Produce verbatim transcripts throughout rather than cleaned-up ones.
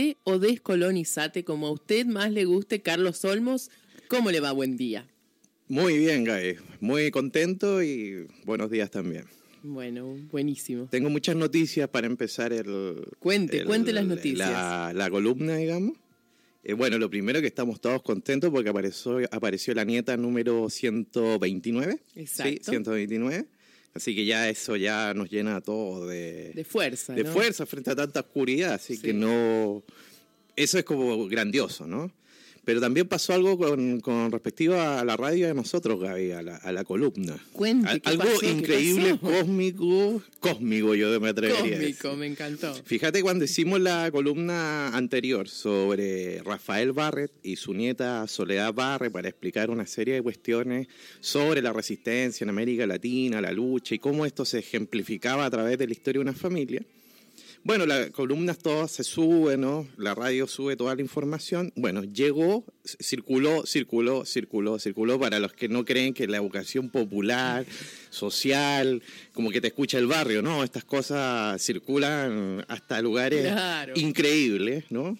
O descolonizate, como a usted más le guste. Carlos Olmos, ¿cómo le va? Buen día. Muy bien, Gaby. Muy contento y buenos días también. Bueno, buenísimo. Tengo muchas noticias para empezar el... Cuente, el, cuente las noticias. La, la columna, digamos. Eh, bueno, lo primero que estamos todos contentos porque apareció, apareció la nieta número ciento veintinueve. Exacto. Sí, ciento veintinueve. Así que ya eso ya nos llena a todos de... De fuerza, De ¿no? fuerza frente a tanta oscuridad, así Sí. que no... Eso es como grandioso, ¿no? Pero también pasó algo con, con respectivo a la radio de nosotros, Gaby, a la, a la columna. Cuente, Al, ¿qué algo pasó? ¿Qué increíble, pasó? cósmico, cósmico yo me atrevería a decir. Cósmico, me encantó. Fíjate cuando hicimos la columna anterior sobre Rafael Barrett y su nieta Soledad Barrett para explicar una serie de cuestiones sobre la resistencia en América Latina, la lucha y cómo esto se ejemplificaba a través de la historia de una familia. Bueno, las columnas todas se suben, ¿no? La radio sube toda la información. Bueno, llegó, circuló, circuló, circuló, circuló para los que no creen que la educación popular, social, como que te escucha el barrio, ¿no? Estas cosas circulan hasta lugares Claro. increíbles, ¿no?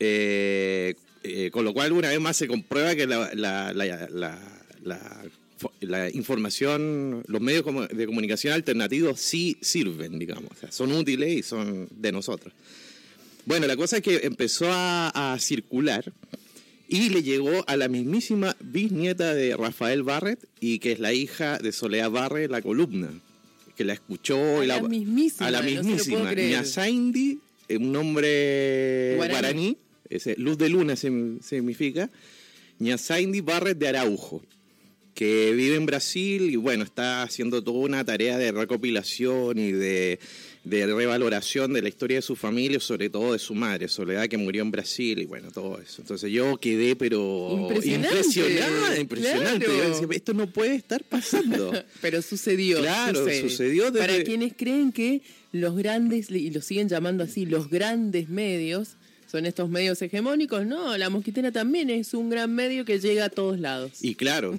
Eh, eh, con lo cual, una vez más se comprueba que la, la, la, la, la la información, los medios de comunicación alternativos sí sirven, digamos, o sea, son útiles y son de nosotros. Bueno, la cosa es que empezó a, a circular y le llegó a la mismísima bisnieta de Rafael Barrett y que es la hija de Soledad Barrett, la columna, que la escuchó. A y la la mismísima, A la no se lo mismísima. puedo creer. Nyasaindi, un nombre Guaraní. guaraní, ese, luz de luna significa, Nyasaindi Barrett de Araujo, que vive en Brasil y bueno, está haciendo toda una tarea de recopilación y de, de revaloración de la historia de su familia, sobre todo de su madre, Soledad, que murió en Brasil y bueno, todo eso. Entonces yo quedé pero Impresionante. impresionada, impresionante. Claro. Yo decía, esto no puede estar pasando. Pero sucedió. Claro, sucede. sucedió desde... Para quienes creen que los grandes, y lo siguen llamando así, los grandes medios son estos medios hegemónicos, no, La Mosquitera también es un gran medio que llega a todos lados. Y claro...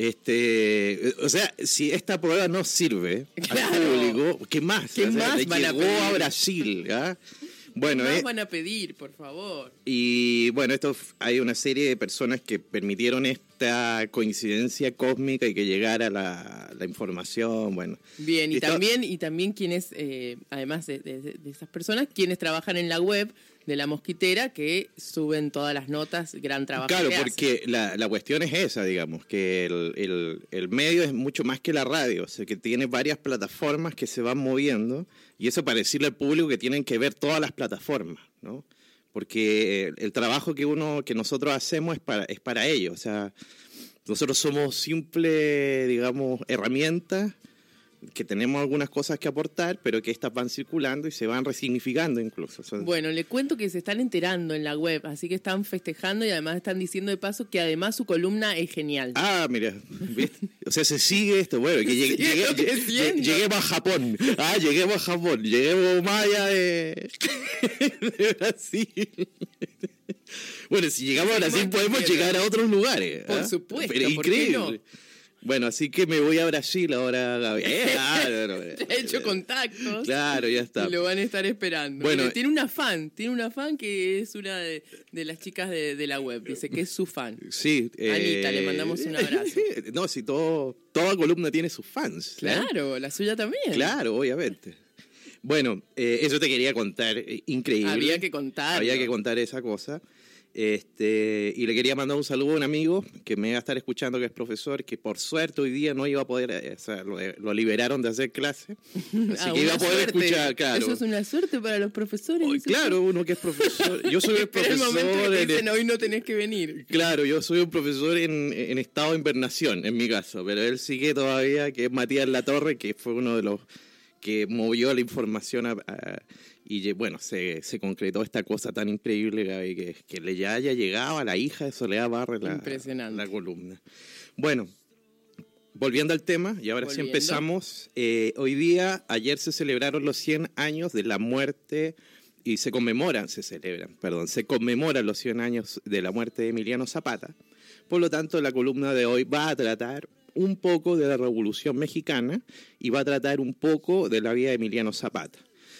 Este, o sea, si esta prueba no sirve Claro. al público, ¿qué más? ¿Qué O sea, más le van a llegó pedir? a Brasil, ¿ah? Bueno, ¿Qué más eh, van a pedir, por favor? y bueno, esto hay una serie de personas que permitieron esta coincidencia cósmica y que llegara la, la información, bueno. Bien, y Esto- también, y también quienes, eh, además de, de- de esas personas, quienes trabajan en la web de La Mosquitera, que suben todas las notas, gran trabajo. Claro, que hacen. porque la, la cuestión es esa, digamos, que el, el, el medio es mucho más que la radio, o sea, que tiene varias plataformas que se van moviendo, y eso para decirle al público que tienen que ver todas las plataformas, ¿no? Porque el, el trabajo que uno, que nosotros hacemos es para, es para ellos, o sea, nosotros somos simple, digamos, herramientas que tenemos algunas cosas que aportar, pero que estas van circulando y se van resignificando incluso. O sea, Bueno, le cuento que se están enterando en la web, así que están festejando y además están diciendo de paso que además su columna es genial. Ah, mira, ¿viste? O sea, se sigue esto, bueno, que llegue, Sí, llegue- lo que llegue- siento. lleguemos a Japón, ah, lleguemos a Japón, lleguemos más allá de, de Brasil. Bueno, si llegamos a Brasil más podemos quisiera? llegar a otros lugares. Por ¿ah? supuesto, Pero ¿por qué increíble. Bueno, así que me voy a Brasil ahora, Gaby. Eh, claro, Ya he hecho contactos. Claro, ya está. Y lo van a estar esperando. Bueno, Bueno, tiene una fan, tiene una fan que es una de, de las chicas de, de la web, dice que es su fan. Sí. Anita, le mandamos un abrazo. No, si todo, toda columna tiene sus fans. ¿eh? Claro, la suya también. Claro, obviamente. Bueno, eh, eso te quería contar, eh, increíble. Había que contarlo. Había que contar esa cosa. Este, y le quería mandar un saludo a un amigo que me va a estar escuchando, que es profesor, que por suerte hoy día no iba a poder, eh, o sea, lo, lo liberaron de hacer clase, así Ah, que iba una a poder suerte. escuchar, claro. Eso es una suerte para los profesores. Hoy, dice claro, uno que es profesor, yo soy el Espera el momento que profesor te en, dicen hoy no tenés que venir. claro, yo soy un profesor en, en estado de invernación, en mi caso, pero él sigue todavía, que es Matías Latorre, que fue uno de los que movió la información a, a, y bueno, se, se concretó esta cosa tan increíble, Gaby, que, que le ya haya llegado a la hija de Soledad Barrett la, Impresionante. la columna. Bueno, volviendo al tema, y ahora Volviendo. sí empezamos. Eh, hoy día, ayer se celebraron los cien años de la muerte, y se conmemoran, se celebran, perdón, se conmemoran los cien años de la muerte de Emiliano Zapata. Por lo tanto, la columna de hoy va a tratar un poco de la Revolución Mexicana y va a tratar un poco de la vida de Emiliano Zapata.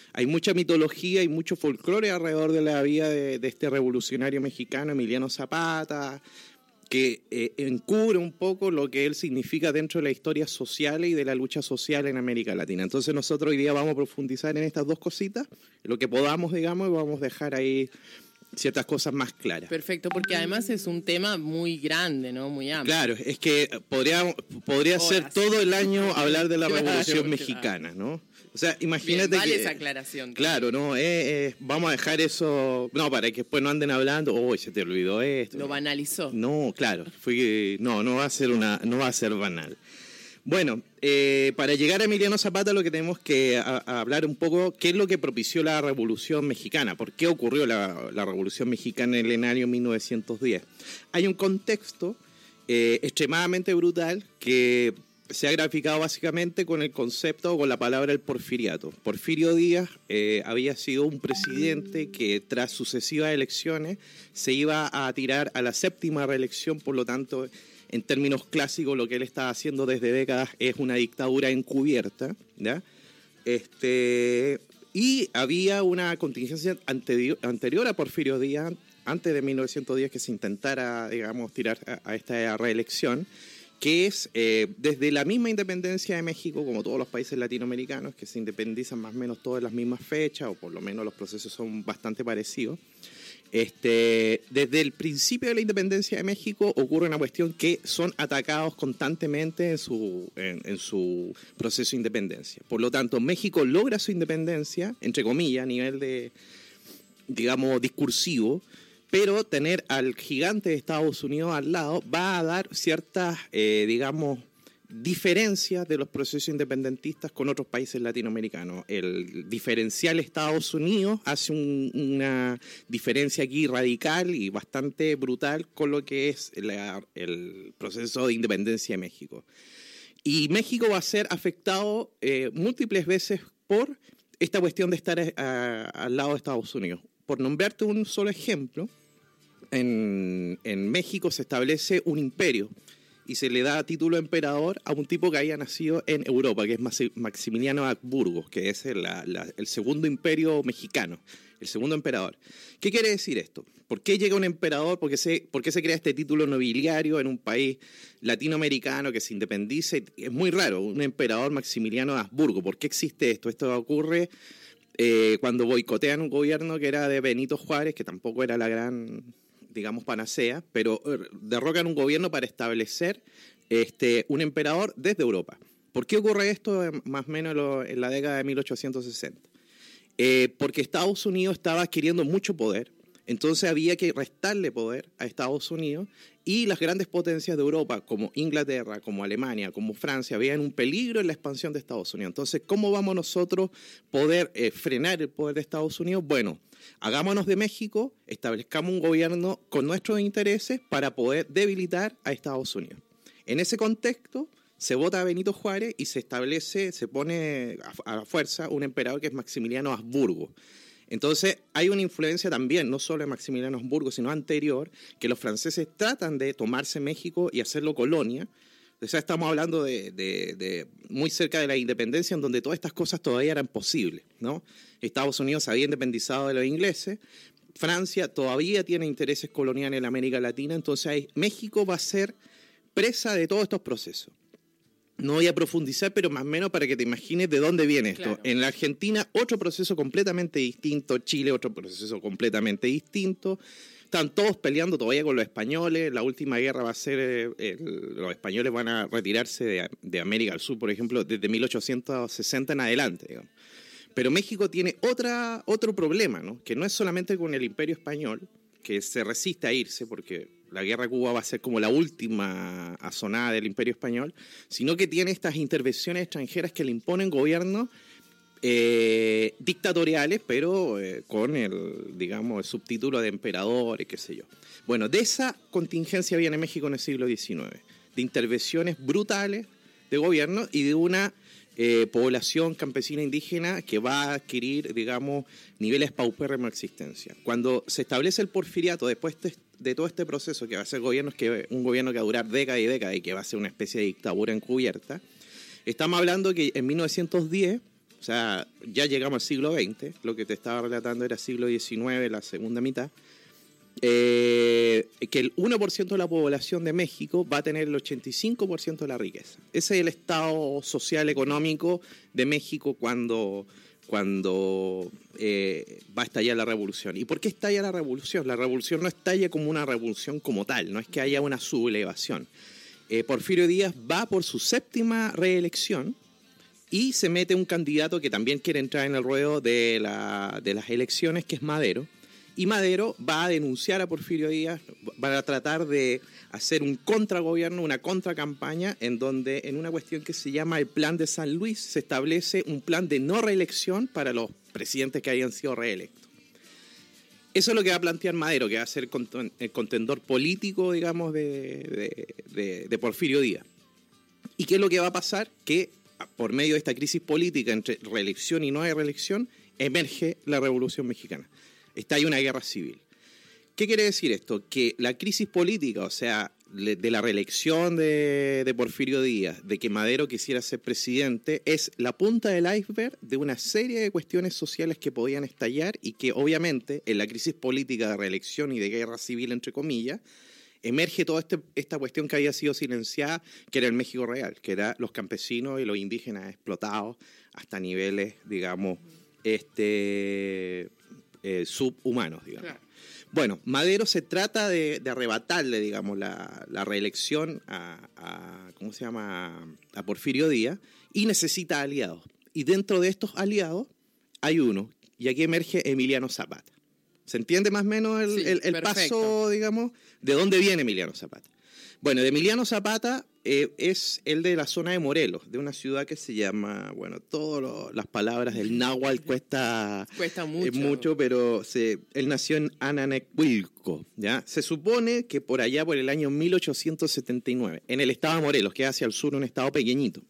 hay mucha mitología y mucho folclore alrededor de la vida de, de este revolucionario mexicano, Emiliano Zapata, que eh, encubre un poco lo que él significa dentro de la historia social y de la lucha social en América Latina. Entonces nosotros hoy día vamos a profundizar en estas dos cositas, lo que podamos, digamos, y vamos a dejar ahí ciertas cosas más claras. Perfecto, porque además es un tema muy grande, ¿no? Muy amplio. Claro, es que podría, podría ser todo el año hablar de la Claro, Revolución claro. Mexicana, ¿no? O sea, imagínate Bien, vale que... esa aclaración. Claro, no, eh, eh, vamos a dejar eso... No, para que después no anden hablando, uy, se te olvidó esto. Lo banalizó. No, claro, fue, no, no va a ser una, no va a ser banal. Bueno, eh, para llegar a Emiliano Zapata lo que tenemos que a, a hablar un poco qué es lo que propició la Revolución Mexicana, por qué ocurrió la, la Revolución Mexicana en el año mil novecientos diez. Hay un contexto eh, extremadamente brutal que se ha graficado básicamente con el concepto o con la palabra el porfiriato. Porfirio Díaz eh, había sido un presidente que tras sucesivas elecciones se iba a tirar a la séptima reelección, por lo tanto, en términos clásicos, lo que él estaba haciendo desde décadas es una dictadura encubierta, ¿ya? Este, y había una contingencia anterior, anterior a Porfirio Díaz, antes de mil novecientos diez, que se intentara, digamos, tirar a, a esta reelección, que es eh, desde la misma independencia de México, como todos los países latinoamericanos, que se independizan más o menos todas las mismas fechas, o por lo menos los procesos son bastante parecidos. Este, desde el principio de la independencia de México ocurre una cuestión que son atacados constantemente en su, en, en su proceso de independencia. Por lo tanto, México logra su independencia, entre comillas, a nivel de, digamos, discursivo, pero tener al gigante de Estados Unidos al lado va a dar ciertas, eh, digamos, diferencias de los procesos independentistas con otros países latinoamericanos. El diferencial Estados Unidos hace un, una diferencia aquí radical y bastante brutal con lo que es la, el proceso de independencia de México. Y México va a ser afectado eh, múltiples veces por esta cuestión de estar a, a, al lado de Estados Unidos. Por nombrarte un solo ejemplo, en, en México se establece un imperio y se le da título de emperador a un tipo que había nacido en Europa, que es Maximiliano de Habsburgo, que es el, la, el segundo imperio mexicano, el segundo emperador. ¿Qué quiere decir esto? ¿Por qué llega un emperador? ¿Por qué se, por qué se crea este título nobiliario en un país latinoamericano que se independiza? Es muy raro, un emperador Maximiliano de Habsburgo. ¿Por qué existe esto? Esto ocurre eh, cuando boicotean un gobierno que era de Benito Juárez, que tampoco era la gran, digamos, panacea, pero derrocan un gobierno para establecer este, un emperador desde Europa. ¿Por qué ocurre esto más o menos en la década de mil ochocientos sesenta? Eh, porque Estados Unidos estaba adquiriendo mucho poder, entonces había que restarle poder a Estados Unidos y las grandes potencias de Europa, como Inglaterra, como Alemania, como Francia, veían un peligro en la expansión de Estados Unidos. Entonces, ¿cómo vamos nosotros a poder eh, frenar el poder de Estados Unidos? Bueno, hagámonos de México, establezcamos un gobierno con nuestros intereses para poder debilitar a Estados Unidos. En ese contexto, se vota a Benito Juárez y se establece, se pone a, a fuerza un emperador que es Maximiliano Habsburgo. Entonces, hay una influencia también, no solo de Maximiliano Habsburgo, sino anterior, que los franceses tratan de tomarse México y hacerlo colonia. O sea, estamos hablando de, de, de muy cerca de la independencia, en donde todas estas cosas todavía eran posibles, ¿no? Estados Unidos se había independizado de los ingleses, Francia todavía tiene intereses coloniales en América Latina, entonces ahí, México va a ser presa de todos estos procesos. No voy a profundizar, pero más o menos para que te imagines de dónde viene esto. Claro. En la Argentina, otro proceso completamente distinto. Chile, otro proceso completamente distinto. Están todos peleando todavía con los españoles. La última guerra va a ser... Eh, el, los españoles van a retirarse de, de América del Sur, por ejemplo, desde mil ochocientos sesenta en adelante, digamos. Pero México tiene otra, otro problema, ¿no? Que no es solamente con el Imperio Español, que se resiste a irse porque la guerra de Cuba va a ser como la última azonada del Imperio Español, sino que tiene estas intervenciones extranjeras que le imponen gobiernos eh, dictatoriales, pero eh, con el, digamos, el subtítulo de emperador y qué sé yo. Bueno, de esa contingencia viene México en el siglo diecinueve, de intervenciones brutales de gobierno y de una eh, población campesina indígena que va a adquirir, digamos, niveles paupérrimos de existencia. Cuando se establece el porfiriato, después de, de todo este proceso, que va a ser gobiernos que, un gobierno que va a durar décadas y décadas y que va a ser una especie de dictadura encubierta, estamos hablando que en mil novecientos diez O sea, ya llegamos al siglo veinte, lo que te estaba relatando era siglo diecinueve, la segunda mitad, eh, que el uno por ciento de la población de México va a tener el ochenta y cinco por ciento de la riqueza. Ese es el estado social económico de México cuando, cuando eh, va a estallar la revolución. ¿Y por qué estalla la revolución? La revolución no estalla como una revolución como tal, no es que haya una sublevación. Eh, Porfirio Díaz va por su séptima reelección y se mete un candidato que también quiere entrar en el ruedo de, la, de las elecciones, que es Madero. Y Madero va a denunciar a Porfirio Díaz, va a tratar de hacer un contragobierno, una contracampaña, en donde en una cuestión que se llama el Plan de San Luis se establece un plan de no reelección para los presidentes que hayan sido reelectos. Eso es lo que va a plantear Madero, que va a ser el contendor político, digamos, de, de, de, de Porfirio Díaz. ¿Y qué es lo que va a pasar? Que por medio de esta crisis política entre reelección y no hay reelección, emerge la Revolución Mexicana. Está ahí una guerra civil. ¿Qué quiere decir esto? Que la crisis política, o sea, de la reelección de, de Porfirio Díaz, de que Madero quisiera ser presidente, es la punta del iceberg de una serie de cuestiones sociales que podían estallar y que obviamente en la crisis política de reelección y de guerra civil, entre comillas, emerge toda este, esta cuestión que había sido silenciada, que era el México real, que era los campesinos y los indígenas explotados hasta niveles, digamos, este, eh, subhumanos, digamos. Claro. Bueno, Madero se trata de, de arrebatarle, digamos, la, la reelección a, a, ¿cómo se llama?, a Porfirio Díaz, y necesita aliados. Y dentro de estos aliados hay uno, y aquí emerge Emiliano Zapata. ¿Se entiende más o menos el, sí, el, el paso, digamos, de dónde viene Emiliano Zapata? Bueno, de Emiliano Zapata eh, es el de la zona de Morelos, de una ciudad que se llama, bueno, todas las palabras del náhuatl cuesta, cuesta mucho, eh, mucho pero se, él nació en Ananecuilco, ¿ya? Se supone que por allá, por el año mil ochocientos setenta y nueve, en el estado de Morelos, que es hacia el sur, un estado pequeñito.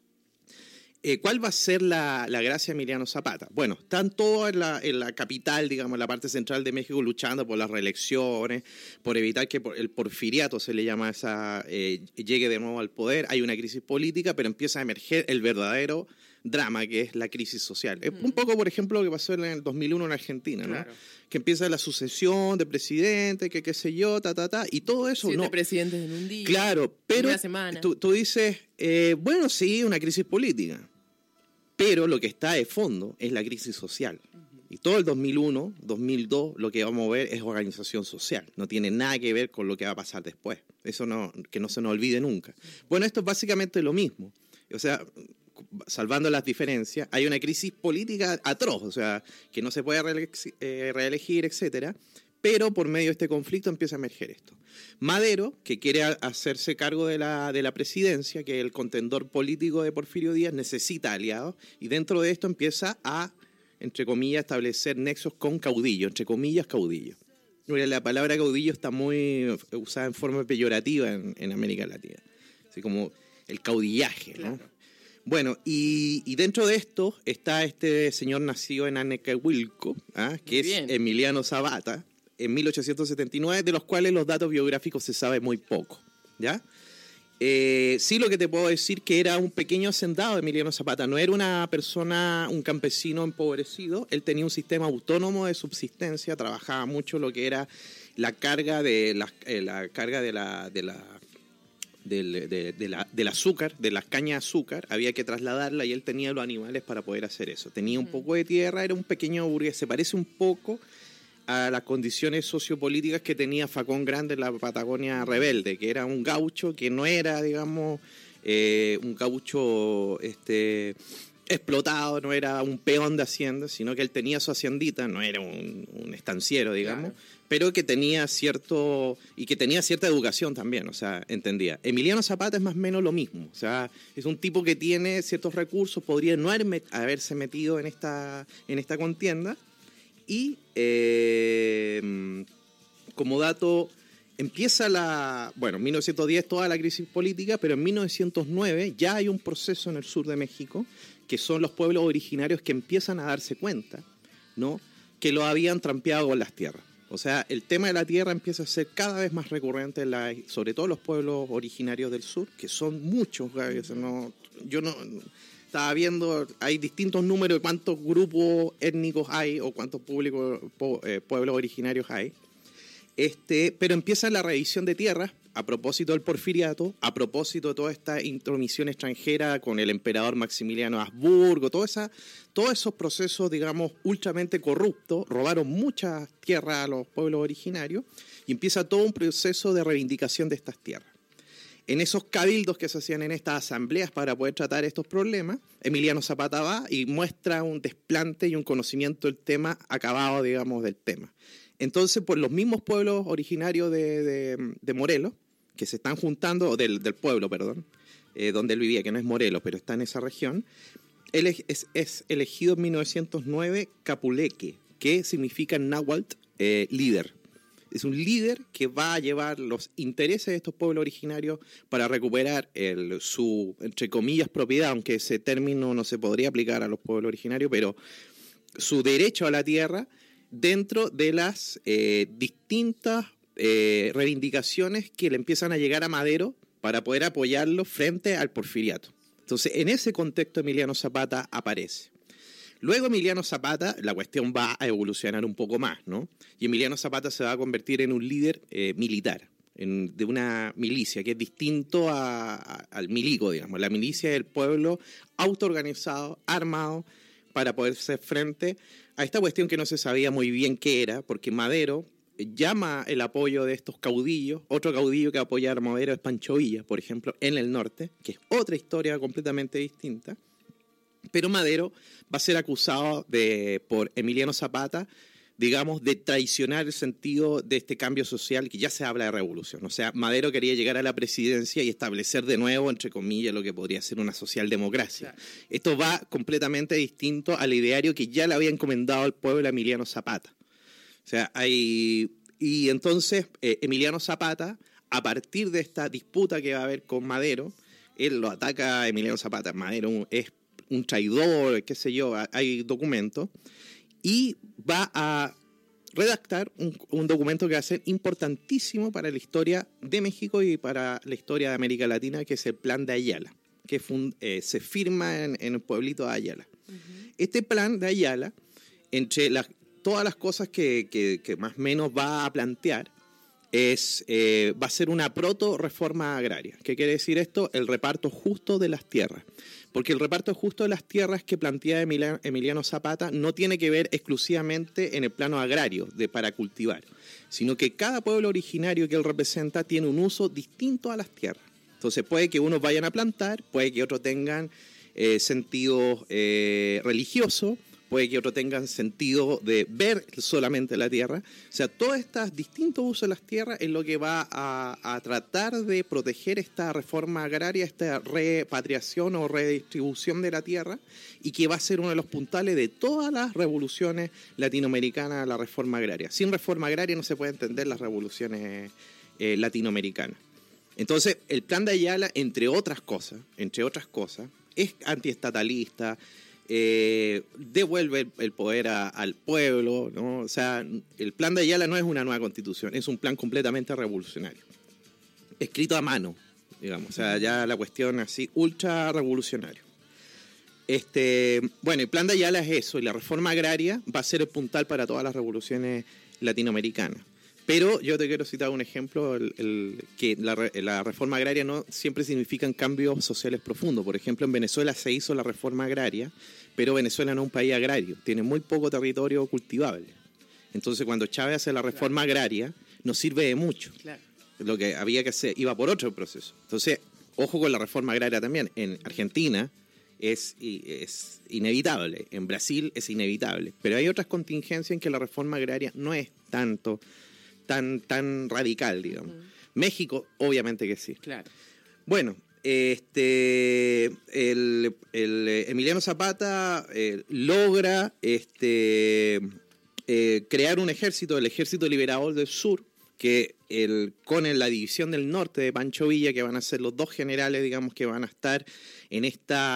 Eh, ¿Cuál va a ser la, la gracia de Emiliano Zapata? Bueno, están todos en la, en la capital, digamos, en la parte central de México, luchando por las reelecciones, por evitar que el porfiriato, se le llama esa, eh, llegue de nuevo al poder. Hay una crisis política, pero empieza a emerger el verdadero drama, que es la crisis social. Es mm. un poco, por ejemplo, lo que pasó en el dos mil uno en Argentina, ¿no? Claro. Que empieza la sucesión de presidentes, que qué sé yo, ta, ta, ta, y todo eso. Siete no. presidentes en un día. Claro, pero una semana. Tú, tú dices, eh, bueno, sí, una crisis política. Pero lo que está de fondo es la crisis social. Y todo el dos mil uno, dos mil dos, lo que vamos a ver es organización social. No tiene nada que ver con lo que va a pasar después. Eso no, que no se nos olvide nunca. Bueno, esto es básicamente lo mismo. O sea, salvando las diferencias, hay una crisis política atroz, o sea, que no se puede reelegir, eh, reelegir, etcétera. Pero por medio de este conflicto empieza a emerger esto. Madero, que quiere hacerse cargo de la, de la presidencia, que es el contendor político de Porfirio Díaz, necesita aliados, y dentro de esto empieza a, entre comillas, establecer nexos con caudillo, entre comillas, caudillo. La palabra caudillo está muy usada en forma peyorativa en, en América Latina, así como el caudillaje, ¿no? Claro. Bueno, y, y dentro de esto está este señor nacido en Ananecuilco, ¿ah? que es Bien. Emiliano Zapata, en mil ochocientos setenta y nueve, de los cuales los datos biográficos se sabe muy poco, ¿ya? Eh, sí, lo que te puedo decir que era un pequeño hacendado de Emiliano Zapata, no era una persona, un campesino empobrecido, él tenía un sistema autónomo de subsistencia, trabajaba mucho lo que era la carga de la, eh, la carga de la, de la Del, de, de la, del azúcar, de las cañas de azúcar, había que trasladarla y él tenía los animales para poder hacer eso. Tenía un poco de tierra, era un pequeño burgués, se parece un poco a las condiciones sociopolíticas que tenía Facón Grande en la Patagonia rebelde, que era un gaucho que no era, digamos, eh, un gaucho este, explotado, no era un peón de hacienda, sino que él tenía su haciendita, no era un, un estanciero, digamos, claro. pero que tenía cierto, y que tenía cierta educación también, o sea, entendía. Emiliano Zapata es más o menos lo mismo, o sea, es un tipo que tiene ciertos recursos, podría no haberse metido en esta, en esta contienda, y eh, como dato, empieza la, bueno, en mil novecientos diez toda la crisis política, pero en mil novecientos nueve ya hay un proceso en el sur de México, que son los pueblos originarios que empiezan a darse cuenta, ¿no?, que lo habían trampeado con las tierras. O sea, el tema de la tierra empieza a ser cada vez más recurrente, en la, sobre todo los pueblos originarios del sur, que son muchos, no, yo no... estaba viendo, hay distintos números de cuántos grupos étnicos hay o cuántos públicos, po, eh, pueblos originarios hay. Este, pero empieza la revisión de tierras a propósito del porfiriato, a propósito de toda esta intromisión extranjera con el emperador Maximiliano de Habsburgo, toda esa, todos esos procesos, digamos, ultramente corruptos, robaron muchas tierras a los pueblos originarios y empieza todo un proceso de reivindicación de estas tierras. En esos cabildos que se hacían en estas asambleas para poder tratar estos problemas, Emiliano Zapata va y muestra un desplante y un conocimiento del tema acabado, digamos, del tema. Entonces, por los mismos pueblos originarios de, de, de Morelos, que se están juntando, del, del pueblo, perdón, eh, donde él vivía, que no es Morelos, pero está en esa región, él es, es, es elegido en mil novecientos nueve Capuleque, que significa en náhuatl eh, líder. Es un líder que va a llevar los intereses de estos pueblos originarios para recuperar el, su, entre comillas, propiedad, aunque ese término no se podría aplicar a los pueblos originarios, pero su derecho a la tierra dentro de las eh, distintas eh, reivindicaciones que le empiezan a llegar a Madero para poder apoyarlo frente al porfiriato. Entonces, en ese contexto Emiliano Zapata aparece. Luego Emiliano Zapata, la cuestión va a evolucionar un poco más, ¿no? Y Emiliano Zapata se va a convertir en un líder eh, militar, en, de una milicia, que es distinto a, a, al milico, digamos. La milicia es el pueblo autoorganizado, armado, para poder hacer frente a esta cuestión que no se sabía muy bien qué era, porque Madero llama el apoyo de estos caudillos. Otro caudillo que apoya a Madero es Pancho Villa, por ejemplo, en el norte, que es otra historia completamente distinta. Pero Madero va a ser acusado de, por Emiliano Zapata, digamos, de traicionar el sentido de este cambio social, que ya se habla de revolución. O sea, Madero quería llegar a la presidencia y establecer de nuevo, entre comillas, lo que podría ser una socialdemocracia. Claro. Esto va completamente distinto al ideario que ya le había encomendado al pueblo Emiliano Zapata. O sea, hay... Y entonces eh, Emiliano Zapata, a partir de esta disputa que va a haber con Madero, él lo ataca a Emiliano Zapata. Madero es un traidor, qué sé yo, hay documentos. Y va a redactar un, un documento que va a ser importantísimo para la historia de México y para la historia de América Latina, que es el Plan de Ayala, que fund, eh, se firma en, en el pueblito de Ayala. Uh-huh. Este Plan de Ayala, entre las, todas las cosas que, que, que más o menos va a plantear, es, eh, va a ser una proto-reforma agraria. ¿Qué quiere decir esto? El reparto justo de las tierras. Porque el reparto justo de las tierras que plantea Emiliano Zapata no tiene que ver exclusivamente en el plano agrario, de para cultivar, sino que cada pueblo originario que él representa tiene un uso distinto a las tierras. Entonces puede que unos vayan a plantar, puede que otros tengan eh, sentido eh, religioso, puede que otros tengan sentido de ver solamente la tierra. O sea, todos estos distintos usos de las tierras es lo que va a, a tratar de proteger esta reforma agraria, esta repatriación o redistribución de la tierra, y que va a ser uno de los puntales de todas las revoluciones latinoamericanas, la reforma agraria. Sin reforma agraria no se puede entender las revoluciones eh, latinoamericanas. Entonces, el Plan de Ayala, entre otras cosas, entre otras cosas, es antiestatalista, Eh, devuelve el, el poder a, al pueblo, ¿no? O sea, el Plan de Ayala no es una nueva constitución, es un plan completamente revolucionario, escrito a mano, digamos, o sea, ya la cuestión así, ultra revolucionario. Este, bueno, el Plan de Ayala es eso, y la reforma agraria va a ser el puntal para todas las revoluciones latinoamericanas. Pero yo te quiero citar un ejemplo, el, el, que la, la reforma agraria no siempre significan cambios sociales profundos. Por ejemplo, en Venezuela se hizo la reforma agraria, pero Venezuela no es un país agrario, tiene muy poco territorio cultivable. Entonces, cuando Chávez hace la reforma claro. agraria, no sirve de mucho. Claro. Lo que había que hacer iba por otro proceso. Entonces, ojo con la reforma agraria también. En Argentina es, es inevitable, en Brasil es inevitable, pero hay otras contingencias en que la reforma agraria no es tanto... tan tan radical, digamos. Uh-huh. México, obviamente que sí. Claro. Bueno, este el, el Emiliano Zapata eh, logra este eh, crear un ejército, el Ejército Liberador del Sur, que el, con la división del norte de Pancho Villa, que van a ser los dos generales, digamos, que van a estar en esta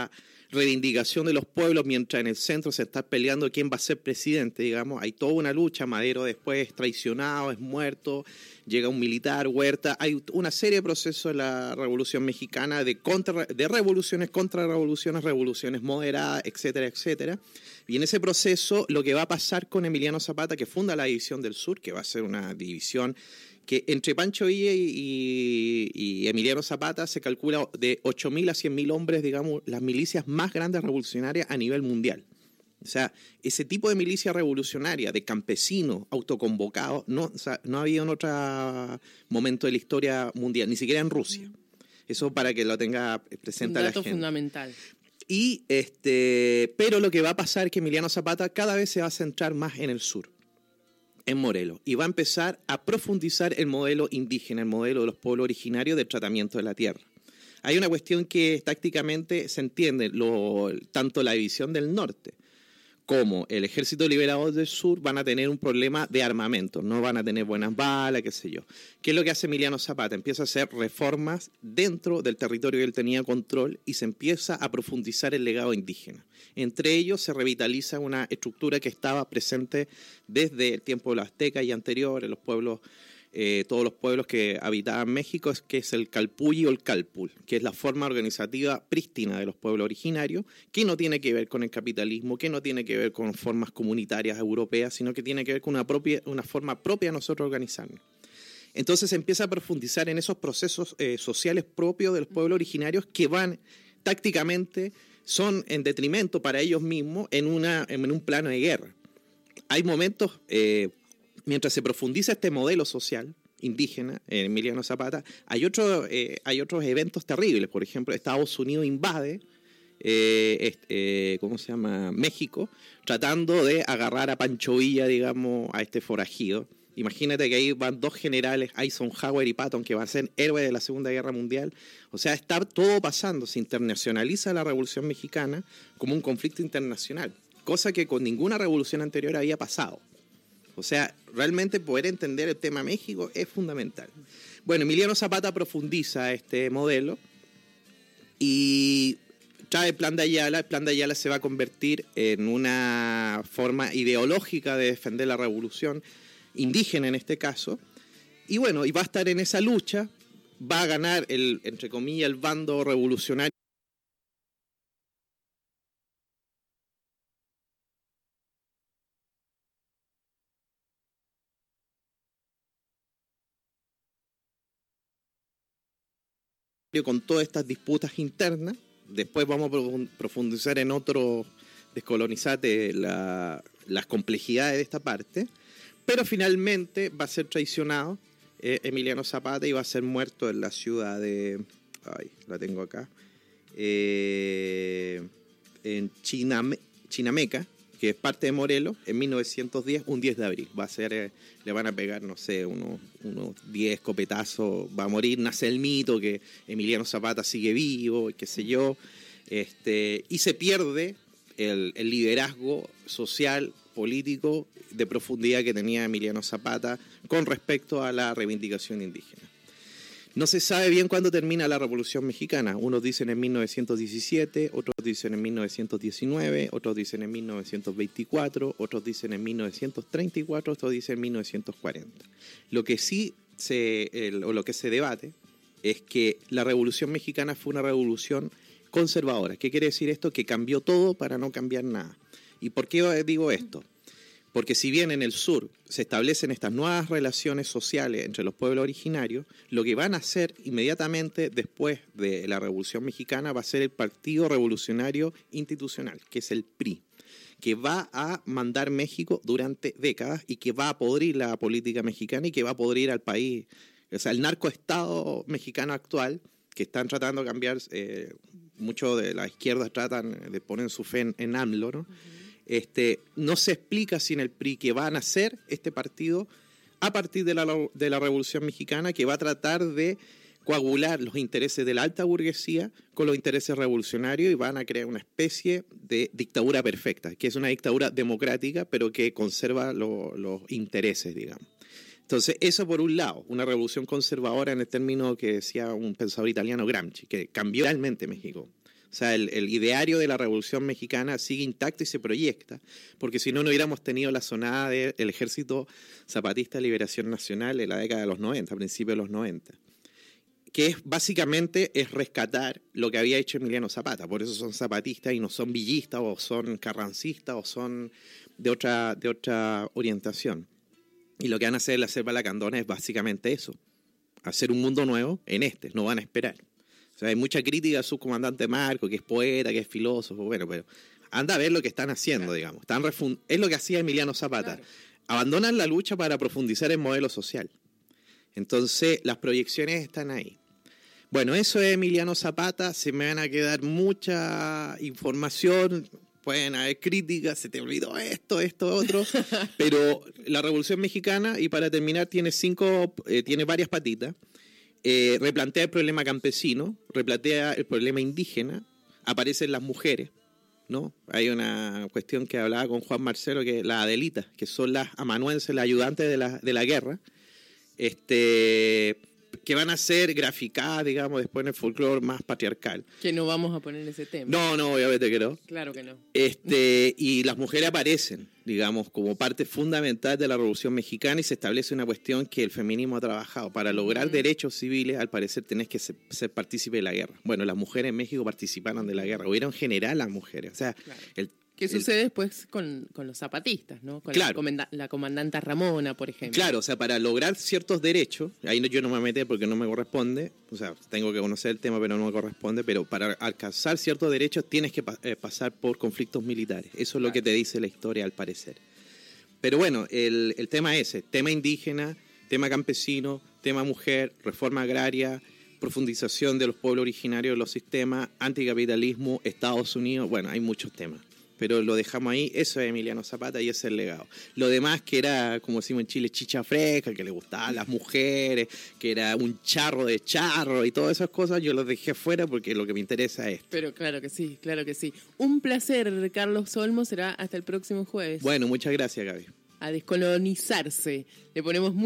reivindicación de los pueblos, mientras en el centro se está peleando quién va a ser presidente, digamos. Hay toda una lucha, Madero después es traicionado, es muerto, llega un militar, Huerta. Hay una serie de procesos en la Revolución Mexicana de, contra, de revoluciones, contrarrevoluciones, revoluciones moderadas, etcétera, etcétera. Y en ese proceso lo que va a pasar con Emiliano Zapata, que funda la División del Sur, que va a ser una división que entre Pancho Villa y, y, y Emiliano Zapata se calcula de ocho mil a cien mil hombres, digamos, las milicias más grandes revolucionarias a nivel mundial. O sea, ese tipo de milicia revolucionaria, de campesinos autoconvocados, no, o sea, no ha habido en otro momento de la historia mundial, ni siquiera en Rusia. Eso para que lo tenga presente a la gente. Un dato fundamental. Y este, pero lo que va a pasar es que Emiliano Zapata cada vez se va a centrar más en el sur, en Morelos, y va a empezar a profundizar el modelo indígena, el modelo de los pueblos originarios de tratamiento de la tierra. Hay una cuestión que tácticamente se entiende, lo, tanto la división del norte como el Ejército Liberador del Sur van a tener un problema de armamento, no van a tener buenas balas, qué sé yo. ¿Qué es lo que hace Emiliano Zapata? Empieza a hacer reformas dentro del territorio que él tenía control y se empieza a profundizar el legado indígena. Entre ellos se revitaliza una estructura que estaba presente desde el tiempo de los aztecas y anterior, en los pueblos, eh, todos los pueblos que habitaban México, que es el calpulli o el calpul, que es la forma organizativa prístina de los pueblos originarios, que no tiene que ver con el capitalismo, que no tiene que ver con formas comunitarias europeas, sino que tiene que ver con una, propia, una forma propia de nosotros organizarnos. Entonces se empieza a profundizar en esos procesos eh, sociales propios de los pueblos originarios que van tácticamente, son en detrimento para ellos mismos en, una, en un plano de guerra. Hay momentos, eh, mientras se profundiza este modelo social indígena, en Emiliano Zapata, hay, otro, eh, hay otros eventos terribles. Por ejemplo, Estados Unidos invade, eh, eh, ¿cómo se llama?, México, tratando de agarrar a Pancho Villa, digamos, a este forajido. Imagínate que ahí van dos generales, Eisenhower y Patton, que van a ser héroes de la Segunda Guerra Mundial. O sea, está todo pasando, se internacionaliza la Revolución Mexicana como un conflicto internacional, cosa que con ninguna revolución anterior había pasado. O sea, realmente poder entender el tema México es fundamental. Bueno, Emiliano Zapata profundiza este modelo y trae el Plan de Ayala. El Plan de Ayala se va a convertir en una forma ideológica de defender la revolución indígena en este caso, y bueno, y va a estar en esa lucha, va a ganar el, entre comillas, el bando revolucionario con todas estas disputas internas. Después vamos a profundizar en otro, descolonizate la, las complejidades de esta parte. Pero finalmente va a ser traicionado eh, Emiliano Zapata y va a ser muerto en la ciudad de... Ay, la tengo acá. Eh, en Chiname, Chinameca, que es parte de Morelos, en mil novecientos diez, un diez de abril. Va a ser, eh, le van a pegar, no sé, unos, unos diez escopetazos. Va a morir, nace el mito que Emiliano Zapata sigue vivo, qué sé yo. Este, y se pierde el, el liderazgo social, político de profundidad que tenía Emiliano Zapata con respecto a la reivindicación indígena. No se sabe bien cuándo termina la Revolución Mexicana. Unos dicen en mil novecientos diecisiete, otros dicen en mil novecientos diecinueve, otros dicen en mil novecientos veinticuatro, otros dicen en mil novecientos treinta y cuatro, otros dicen en mil novecientos cuarenta. Lo que sí se, el, o lo que se debate es que la Revolución Mexicana fue una revolución conservadora. ¿Qué quiere decir esto? Que cambió todo para no cambiar nada. ¿Y por qué digo esto? Porque si bien en el sur se establecen estas nuevas relaciones sociales entre los pueblos originarios, lo que van a hacer inmediatamente después de la Revolución Mexicana va a ser el Partido Revolucionario Institucional, que es el P R I, que va a mandar México durante décadas y que va a podrir la política mexicana y que va a podrir al país. O sea, el narcoestado mexicano actual, que están tratando de cambiar, eh, muchos de las izquierdas tratan de poner su fe en, en AMLO, ¿no? Uh-huh. Este, no se explica sin el P R I que van a hacer este partido a partir de la, de la Revolución Mexicana, que va a tratar de coagular los intereses de la alta burguesía con los intereses revolucionarios y van a crear una especie de dictadura perfecta, que es una dictadura democrática pero que conserva lo, los intereses, digamos. Entonces, eso por un lado, una revolución conservadora en el término que decía un pensador italiano, Gramsci, que cambió realmente México. O sea, el, el ideario de la Revolución Mexicana sigue intacto y se proyecta, porque si no, no hubiéramos tenido la sonada del Ejército Zapatista de Liberación Nacional en la década de los noventa, a principios de los noventa, que es básicamente es rescatar lo que había hecho Emiliano Zapata. Por eso son zapatistas y no son villistas o son carrancistas o son de otra, de otra orientación. Y lo que van a hacer en la Selva Lacandona es básicamente eso, hacer un mundo nuevo en este, no van a esperar. O sea, hay mucha crítica a su comandante Marco, que es poeta, que es filósofo, bueno, pero anda a ver lo que están haciendo, digamos. Están refund- es lo que hacía Emiliano Zapata. Claro. Abandonan la lucha para profundizar el modelo social. Entonces, las proyecciones están ahí. Bueno, eso es Emiliano Zapata. Se me van a quedar mucha información. Pueden haber críticas, se te olvidó esto, esto, otro. Pero la Revolución Mexicana, y para terminar, tiene cinco, eh, tiene varias patitas. Eh, replantea el problema campesino, replantea el problema indígena, aparecen las mujeres, ¿no? Hay una cuestión que hablaba con Juan Marcelo, que las adelitas, que son las amanuenses, las ayudantes de la, de la guerra, este, que van a ser graficadas, digamos, después en el folclore más patriarcal. Que no vamos a poner ese tema. No, no, obviamente que no. Claro que no. Este, y las mujeres aparecen, digamos, como parte fundamental de la Revolución Mexicana, y se establece una cuestión que el feminismo ha trabajado. Para lograr mm. derechos civiles, al parecer, tenés que ser, ser partícipe de la guerra. Bueno, las mujeres en México participaron de la guerra, o eran en general las mujeres. O sea, claro. el ¿Qué el, sucede después con, con los zapatistas, ¿no? Con claro. la, comanda, la comandanta Ramona, por ejemplo. Claro, o sea, para lograr ciertos derechos, ahí yo no me meto porque no me corresponde, o sea, tengo que conocer el tema, pero no me corresponde, pero para alcanzar ciertos derechos tienes que pa- eh, pasar por conflictos militares. Eso es claro. lo que te dice la historia, al parecer. Pero bueno, el, el tema ese, tema indígena, tema campesino, tema mujer, reforma agraria, profundización de los pueblos originarios de los sistemas, anticapitalismo, Estados Unidos, bueno, hay muchos temas. Pero lo dejamos ahí, eso es Emiliano Zapata y ese es el legado. Lo demás que era, como decimos en Chile, chicha fresca, que le gustaban las mujeres, que era un charro de charro y todas esas cosas, yo los dejé fuera porque lo que me interesa es esto. Pero claro que sí, claro que sí. Un placer, Carlos Olmo, será hasta el próximo jueves. Bueno, muchas gracias, Gaby. A descolonizarse. Le ponemos